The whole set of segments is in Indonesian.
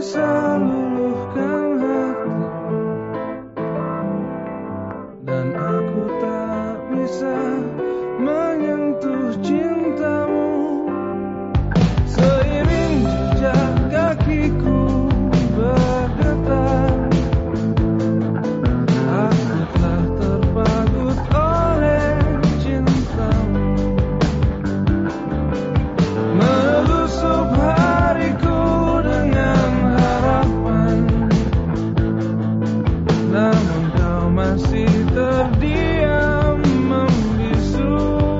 bisa luluhkan hati, dan aku tak bisa menyentuh cintamu. Seiring jejak kakiku bergetar, aku telah terpagut oleh cintamu. Melusup hariku dengan harapan, namun kau masih terdiam membisu.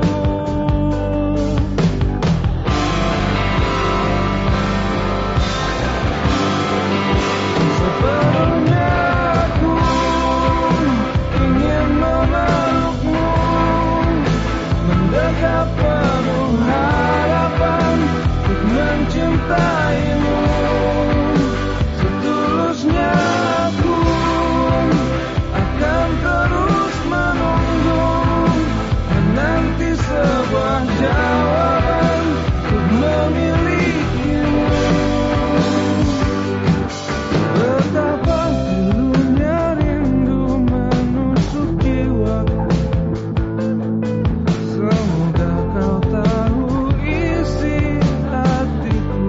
Sepenuhnya aku ingin memelukmu, mendekat penuh harapan untuk mencintaimu. Setulusnya aku akan terus menunggu, menanti sebuah jawaban untuk memilikimu. Betapa dulunya rindu menusuk jiwaku, semoga kau tahu isi hatiku.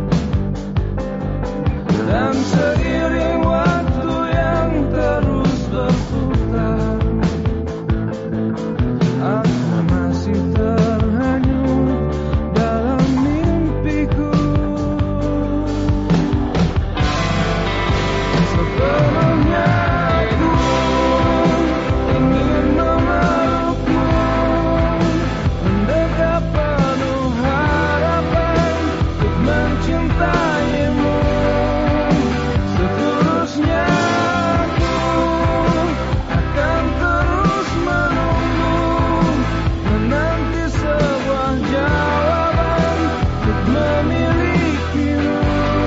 Dan seiring waktu yang terus berputar, aku masih terhanyut dalam mimpiku. Sepenuhnya aku ingin memelukmu, mendekat penuh harapan untuk mencintaimu. Seterusnya aku akan terus menunggu, menanti sebuah jawaban untuk memilikimu.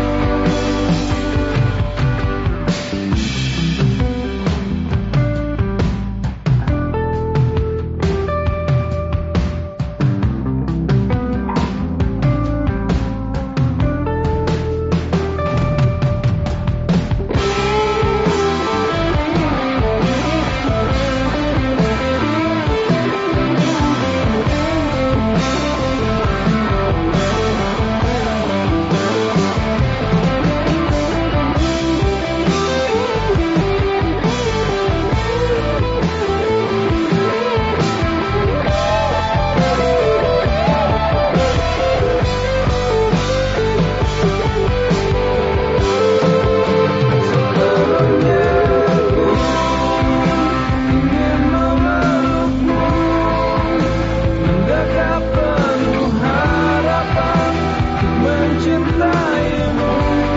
Ingin memelukmu, mendekat penuh harapan untuk mencintaimu.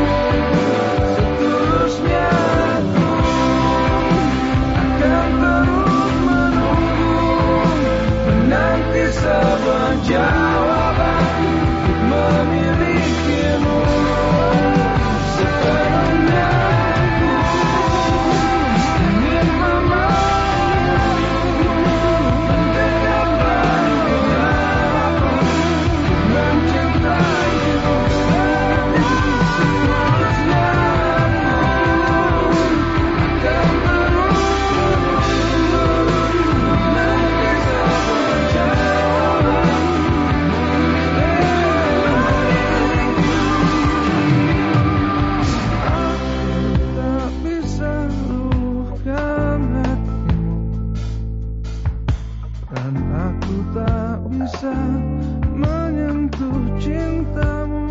Seterusnya aku akan terus menunggu, menanti sebuah jawaban untuk memilikimu. Sepenuhnya aku ingin memelukmu, mendekat penuh harapan untuk mencintaimu. Seterusnya aku akan terus menunggu, menanti sebuah jawaban aku tak bisa menyentuh cintamu.